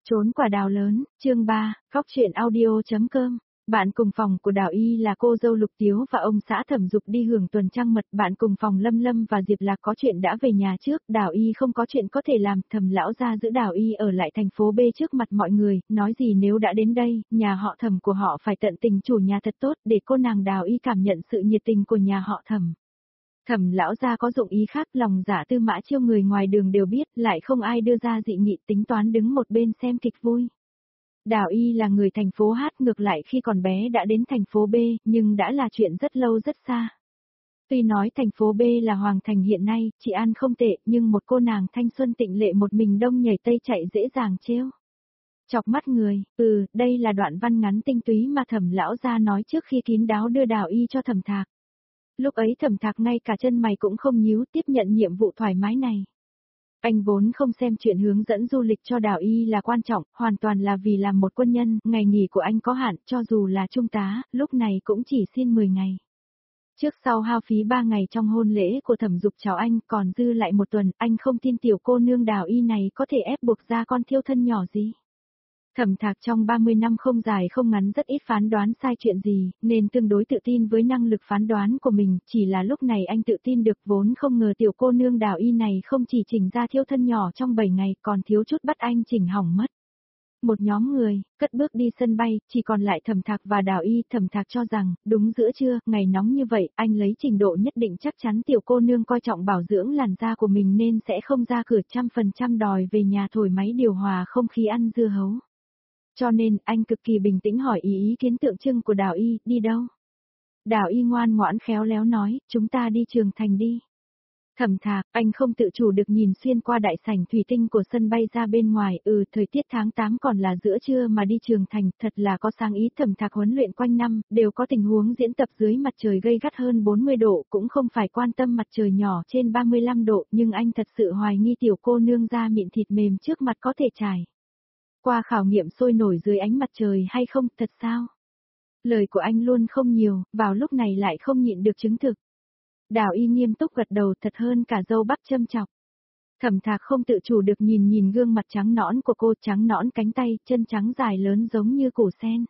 Trốn quả đào lớn, chương 3, góc truyện audio.com. Bạn cùng phòng của Đào Y là cô dâu Lục Tiếu và ông xã Thẩm Dục đi hưởng tuần trăng mật. Bạn cùng phòng Lâm Lâm và Diệp Lạc có chuyện đã về nhà trước, Đào Y không có chuyện có thể làm. Thẩm lão gia giữ Đào Y ở lại thành phố B trước mặt mọi người, nói gì nếu đã đến đây, nhà họ Thẩm của họ phải tận tình chủ nhà thật tốt để cô nàng Đào Y cảm nhận sự nhiệt tình của nhà họ Thẩm. Thẩm lão gia có dụng ý khác, lòng dạ Tư Mã Chiêu người ngoài đường đều biết, lại không ai đưa ra dị nghị, tính toán đứng một bên xem kịch vui. Đào Y là người thành phố Hát, ngược lại khi còn bé đã đến thành phố B, nhưng đã là chuyện rất lâu rất xa. Tuy nói thành phố B là hoàng thành hiện nay, chị ăn không tệ, nhưng một cô nàng thanh xuân tịnh lệ một mình đông nhảy tây chạy dễ dàng trêu chọc mắt người. Đây là đoạn văn ngắn tinh túy mà Thẩm lão gia nói trước khi kín đáo đưa Đào Y cho Thẩm Thạc. Lúc ấy Thẩm Thạc ngay cả chân mày cũng không nhíu, tiếp nhận nhiệm vụ thoải mái này. Anh vốn không xem chuyện hướng dẫn du lịch cho Đào Y là quan trọng, hoàn toàn là vì làm một quân nhân, ngày nghỉ của anh có hạn, cho dù là trung tá, lúc này cũng chỉ xin 10 ngày. Trước sau hao phí 3 ngày trong hôn lễ của Thẩm Dục chào anh, còn dư lại 1 tuần, anh không tin tiểu cô nương Đào Y này có thể ép buộc ra con thiêu thân nhỏ gì. Thẩm Thạc trong 30 năm không dài không ngắn rất ít phán đoán sai chuyện gì, nên tương đối tự tin với năng lực phán đoán của mình, chỉ là lúc này anh tự tin được, vốn không ngờ tiểu cô nương Đào Y này không chỉ chỉnh ra thiêu thân nhỏ trong 7 ngày, còn thiếu chút bắt anh chỉnh hỏng mất. Một nhóm người, cất bước đi sân bay, chỉ còn lại Thẩm Thạc và Đào Y. Thẩm Thạc cho rằng, đúng giữa trưa, ngày nóng như vậy, anh lấy trình độ nhất định chắc chắn tiểu cô nương coi trọng bảo dưỡng làn da của mình nên sẽ không ra cửa 100% đòi về nhà thổi máy điều hòa không khí ăn dưa hấu. Cho nên, anh cực kỳ bình tĩnh hỏi ý kiến tượng trưng của Đào Y, đi đâu? Đào Y ngoan ngoãn khéo léo nói, chúng ta đi Trường Thành đi. Thẩm Thạc, anh không tự chủ được nhìn xuyên qua đại sảnh thủy tinh của sân bay ra bên ngoài, thời tiết tháng 8 còn là giữa trưa mà đi Trường Thành, thật là có sáng ý. Thẩm Thạc huấn luyện quanh năm, đều có tình huống diễn tập dưới mặt trời gay gắt hơn 40 độ, cũng không phải quan tâm mặt trời nhỏ trên 35 độ, nhưng anh thật sự hoài nghi tiểu cô nương da mịn thịt mềm trước mặt có thể trải qua khảo nghiệm sôi nổi dưới ánh mặt trời hay không, thật sao? Lời của anh luôn không nhiều, vào lúc này lại không nhịn được chứng thực. Đào Y nghiêm túc gật đầu, thật hơn cả dâu bắp châm chọc. Thẩm Thạc không tự chủ được nhìn gương mặt trắng nõn của cô, trắng nõn cánh tay, chân trắng dài lớn giống như củ sen.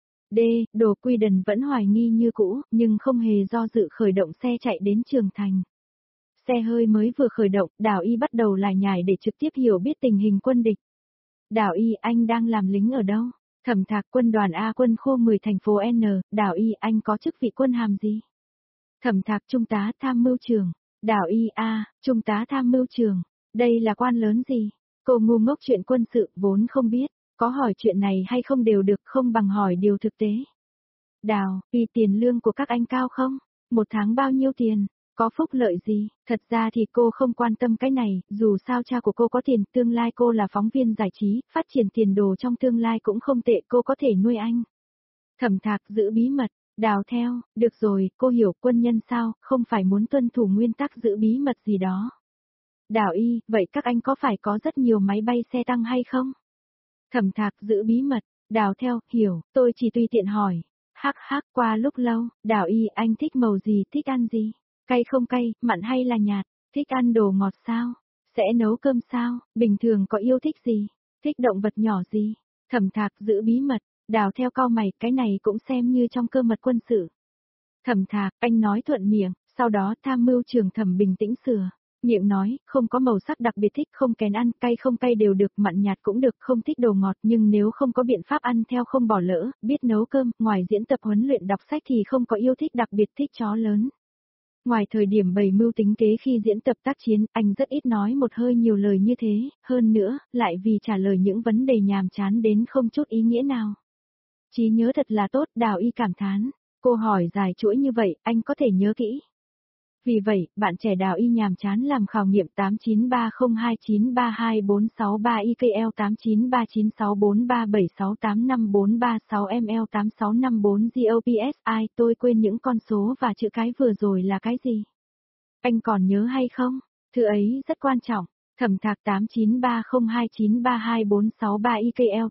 Đồ Quy Đần vẫn hoài nghi như cũ, nhưng không hề do dự khởi động xe chạy đến Trường Thành. Xe hơi mới vừa khởi động, Đào Y bắt đầu lải nhải để trực tiếp hiểu biết tình hình quân địch. Đào Y, anh đang làm lính ở đâu? Thẩm Thạc, quân đoàn A, quân khu 10 thành phố N. Đào Y, anh có chức vị quân hàm gì? Thẩm Thạc, trung tá tham mưu trưởng. Đào Y, trung tá tham mưu trưởng. Đây là quan lớn gì? Cô ngu ngốc chuyện quân sự vốn không biết, có hỏi chuyện này hay không đều được, không bằng hỏi điều thực tế. Đào, vì tiền lương của các anh cao không? 1 tháng bao nhiêu tiền? Có phúc lợi gì? Thật ra thì cô không quan tâm cái này, dù sao cha của cô có tiền, tương lai cô là phóng viên giải trí, phát triển tiền đồ trong tương lai cũng không tệ, cô có thể nuôi anh. Thẩm Thạc, giữ bí mật. Đào theo, được rồi, cô hiểu, quân nhân sao, không phải muốn tuân thủ nguyên tắc giữ bí mật gì đó. Đào Y, vậy các anh có phải có rất nhiều máy bay xe tăng hay không? Thẩm Thạc, giữ bí mật. Đào theo, hiểu, tôi chỉ tùy tiện hỏi. Qua lúc lâu, Đào Y, anh thích màu gì, thích ăn gì? Cay không cay, mặn hay là nhạt? Thích ăn đồ ngọt sao? Sẽ nấu cơm sao? Bình thường có yêu thích gì? Thích động vật nhỏ gì? Thẩm Thạc, giữ bí mật. Đào theo cau mày, cái này cũng xem như trong cơ mật quân sự. Thẩm Thạc, anh nói thuận miệng, sau đó tham mưu trưởng Thẩm bình tĩnh sửa. Miệng nói, không có màu sắc đặc biệt thích, không kén ăn, cay không cay đều được, mặn nhạt cũng được, không thích đồ ngọt, nhưng nếu không có biện pháp ăn theo không bỏ lỡ, biết nấu cơm, ngoài diễn tập huấn luyện đọc sách thì không có yêu thích đặc biệt thích chó lớn. Ngoài thời điểm bày mưu tính kế khi diễn tập tác chiến, anh rất ít nói một hơi nhiều lời như thế, hơn nữa, lại vì trả lời những vấn đề nhàm chán đến không chút ý nghĩa nào. Trí nhớ thật là tốt, Đào Y cảm thán. Cô hỏi dài chuỗi như vậy, anh có thể nhớ kỹ. Vì vậy, bạn trẻ Đào Y nhàm chán làm khảo nghiệm 8930293246 IKL 89396437685436ML8654 GOPS. Tôi quên những con số và chữ cái vừa rồi là cái gì? Anh còn nhớ hay không? Thứ ấy rất quan trọng. Thẩm Thạc 8930293246 IKL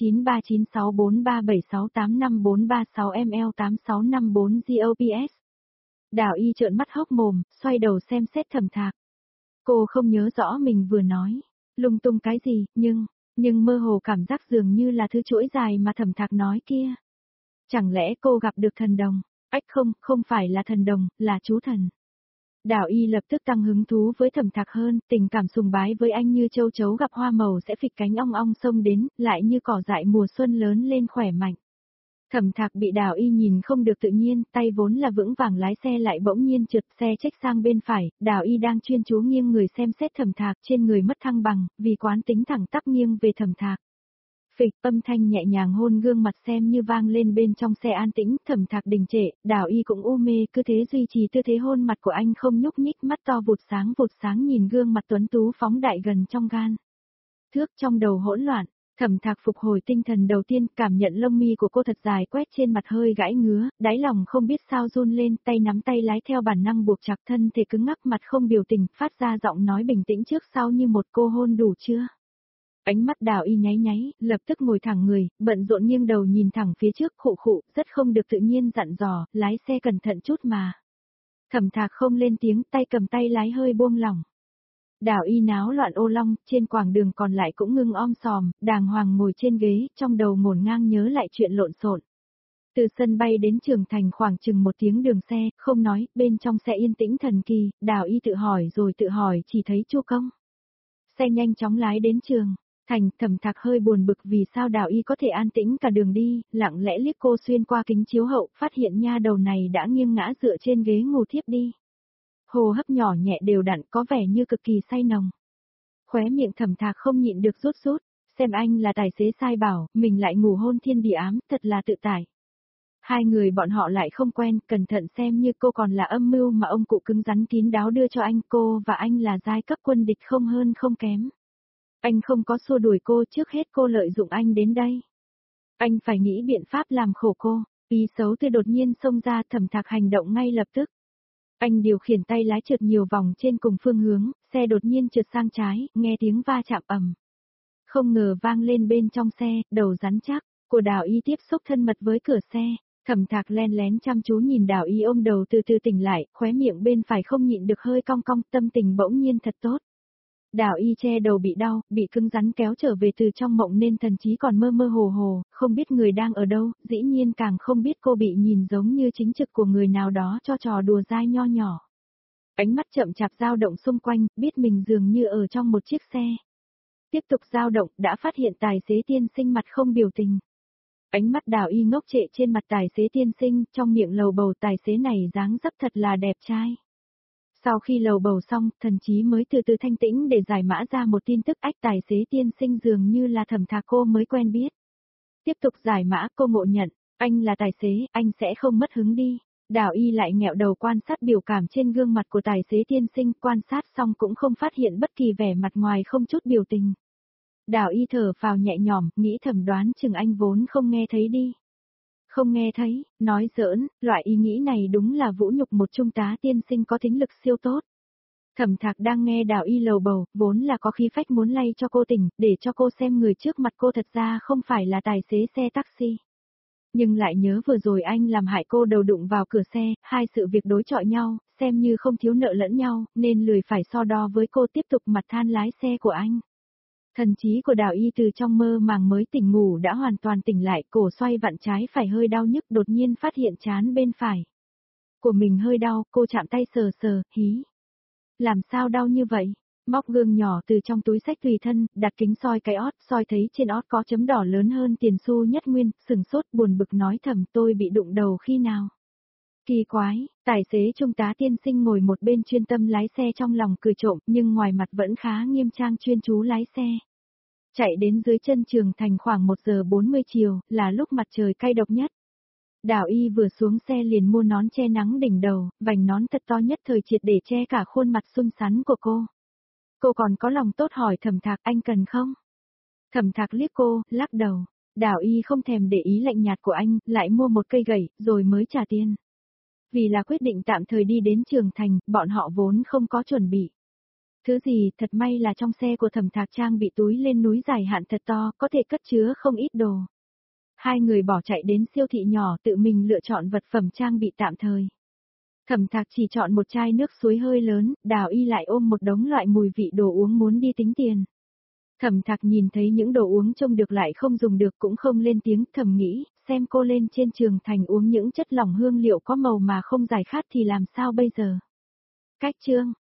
89396437685436ML8654 GOPS. Đào Y trợn mắt hốc mồm, xoay đầu xem xét Thẩm Thạc. Cô không nhớ rõ mình vừa nói lung tung cái gì, nhưng nhưng mơ hồ cảm giác dường như là thứ chuỗi dài mà Thẩm Thạc nói kia. Chẳng lẽ cô gặp được thần đồng? Ách không, không phải là thần đồng, là chú thần. Đào Y lập tức tăng hứng thú với Thẩm Thạc hơn, tình cảm sùng bái với anh như châu chấu gặp hoa màu sẽ phịch cánh ong ong xông đến, lại như cỏ dại mùa xuân lớn lên khỏe mạnh. Thẩm Thạc bị Đào Y nhìn không được tự nhiên, tay vốn là vững vàng lái xe lại bỗng nhiên trượt, xe chếch sang bên phải, Đào Y đang chuyên chú nghiêng người xem xét Thẩm Thạc, trên người mất thăng bằng, vì quán tính thẳng tắp nghiêng về Thẩm Thạc. Phịch, âm thanh nhẹ nhàng hôn gương mặt xem như vang lên bên trong xe an tĩnh, Thẩm Thạc đình trệ, Đào Y cũng u mê, cứ thế duy trì tư thế hôn mặt của anh không nhúc nhích, mắt to vụt sáng nhìn gương mặt tuấn tú phóng đại gần trong gan. Thước trong đầu hỗn loạn. Thẩm Thạc phục hồi tinh thần đầu tiên, cảm nhận lông mi của cô thật dài quét trên mặt hơi gãi ngứa, đáy lòng không biết sao run lên, tay nắm tay lái theo bản năng buộc chặt, thân thể cứng ngắc, mặt không biểu tình, phát ra giọng nói bình tĩnh trước sau như một cô hôn đủ chưa. Ánh mắt Đào Y nháy nháy, lập tức ngồi thẳng người, bận rộn nghiêng đầu nhìn thẳng phía trước, khụ, rất không được tự nhiên dặn dò, lái xe cẩn thận chút mà. Thẩm Thạc không lên tiếng, tay cầm tay lái hơi buông lỏng. Đào Y náo loạn ô long, trên quảng đường còn lại cũng ngưng om sòm, đàng hoàng ngồi trên ghế, trong đầu ngổn ngang nhớ lại chuyện lộn xộn. Từ sân bay đến trường thành khoảng chừng 1 tiếng đường xe, không nói, bên trong xe yên tĩnh thần kỳ, Đào Y tự hỏi chỉ thấy Chu Công. Xe nhanh chóng lái đến trường thành, Thẩm Thạc hơi buồn bực vì sao Đào Y có thể an tĩnh cả đường đi, lặng lẽ liếc cô xuyên qua kính chiếu hậu, phát hiện nha đầu này đã nghiêng ngã dựa trên ghế ngủ thiếp đi. Hô hấp nhỏ nhẹ đều đặn có vẻ như cực kỳ say nồng. Khóe miệng Thẩm Thạc không nhịn được rút, xem anh là tài xế sai bảo, mình lại ngủ hôn thiên địa ám, thật là tự tại. Hai người bọn họ lại không quen, cẩn thận xem như cô còn là âm mưu mà ông cụ cứng rắn kín đáo đưa cho anh, cô và anh là giai cấp quân địch không hơn không kém. Anh không có xua đuổi cô, trước hết cô lợi dụng anh đến đây. Anh phải nghĩ biện pháp làm khổ cô, ý xấu từ đột nhiên xông ra, Thẩm Thạc hành động ngay lập tức. Anh điều khiển tay lái trượt nhiều vòng trên cùng phương hướng, xe đột nhiên trượt sang trái, nghe tiếng va chạm ầm. Không ngờ vang lên bên trong xe, đầu rắn chắc, của Đào Y tiếp xúc thân mật với cửa xe. Thẩm Thạc len lén chăm chú nhìn Đào Y ôm đầu từ từ tỉnh lại, khóe miệng bên phải không nhịn được hơi cong cong, tâm tình bỗng nhiên thật tốt. Đào Y che đầu bị đau, bị cứng rắn kéo trở về từ trong mộng nên thần trí còn mơ mơ hồ hồ, không biết người đang ở đâu, dĩ nhiên càng không biết cô bị nhìn giống như chính trực của người nào đó cho trò đùa dai nho nhỏ. Ánh mắt chậm chạp dao động xung quanh, biết mình dường như ở trong một chiếc xe. Tiếp tục dao động, đã phát hiện tài xế tiên sinh mặt không biểu tình. Ánh mắt Đào Y ngốc trệ trên mặt tài xế tiên sinh, trong miệng lầu bầu tài xế này dáng dấp thật là đẹp trai. Sau khi lầu bầu xong, thần trí mới từ từ thanh tĩnh để giải mã ra một tin tức ách tài xế tiên sinh dường như là Thẩm Thạc cô mới quen biết. Tiếp tục giải mã cô ngộ nhận, anh là tài xế, anh sẽ không mất hứng đi. Đào Y lại nghẹo đầu quan sát biểu cảm trên gương mặt của tài xế tiên sinh, quan sát xong cũng không phát hiện bất kỳ vẻ mặt ngoài không chút biểu tình. Đào Y thở phào nhẹ nhõm, nghĩ thầm đoán chừng anh vốn không nghe thấy đi. Không nghe thấy, nói giỡn, loại ý nghĩ này đúng là vũ nhục một trung tá tiên sinh có thính lực siêu tốt. Thẩm Thạc đang nghe Đào Y lầu bầu, vốn là có khí phách muốn lay cho cô tỉnh, để cho cô xem người trước mặt cô thật ra không phải là tài xế xe taxi. Nhưng lại nhớ vừa rồi anh làm hại cô đầu đụng vào cửa xe, hai sự việc đối chọi nhau, xem như không thiếu nợ lẫn nhau, nên lười phải so đo với cô, tiếp tục mặt than lái xe của anh. Thần trí của Đào Y từ trong mơ màng mới tỉnh ngủ đã hoàn toàn tỉnh lại, cổ xoay vặn trái phải hơi đau nhức, đột nhiên phát hiện trán bên phải của mình hơi đau, cô chạm tay sờ, hí. Làm sao đau như vậy? Móc gương nhỏ từ trong túi xách tùy thân, đặt kính soi cái ót, soi thấy trên ót có chấm đỏ lớn hơn tiền xu nhất nguyên, sừng sốt buồn bực nói thầm, tôi bị đụng đầu khi nào? Kỳ quái, tài xế trung tá tiên sinh ngồi một bên chuyên tâm lái xe trong lòng cười trộm, nhưng ngoài mặt vẫn khá nghiêm trang chuyên chú lái xe. Chạy đến dưới chân trường thành khoảng 1 giờ 40 chiều, là lúc mặt trời cay độc nhất. Đào Y vừa xuống xe liền mua nón che nắng đỉnh đầu, vành nón thật to nhất thời triệt để che cả khuôn mặt xinh xắn của cô. Cô còn có lòng tốt hỏi Thẩm Thạc, anh cần không? Thẩm Thạc liếc cô, lắc đầu. Đào Y không thèm để ý lạnh nhạt của anh, lại mua một cây gậy, rồi mới trả tiền. Vì là quyết định tạm thời đi đến trường thành, bọn họ vốn không có chuẩn bị. Thứ gì, thật may là trong xe của Thẩm Thạc trang bị túi lên núi dài hạn thật to, có thể cất chứa không ít đồ. Hai người bỏ chạy đến siêu thị nhỏ tự mình lựa chọn vật phẩm trang bị tạm thời. Thẩm Thạc chỉ chọn một chai nước suối hơi lớn, Đào Y lại ôm một đống loại mùi vị đồ uống muốn đi tính tiền. Thẩm Thạc nhìn thấy những đồ uống trông được lại không dùng được cũng không lên tiếng, thầm nghĩ, xem cô lên trên trường thành uống những chất lỏng hương liệu có màu mà không giải khát thì làm sao bây giờ. Cách chương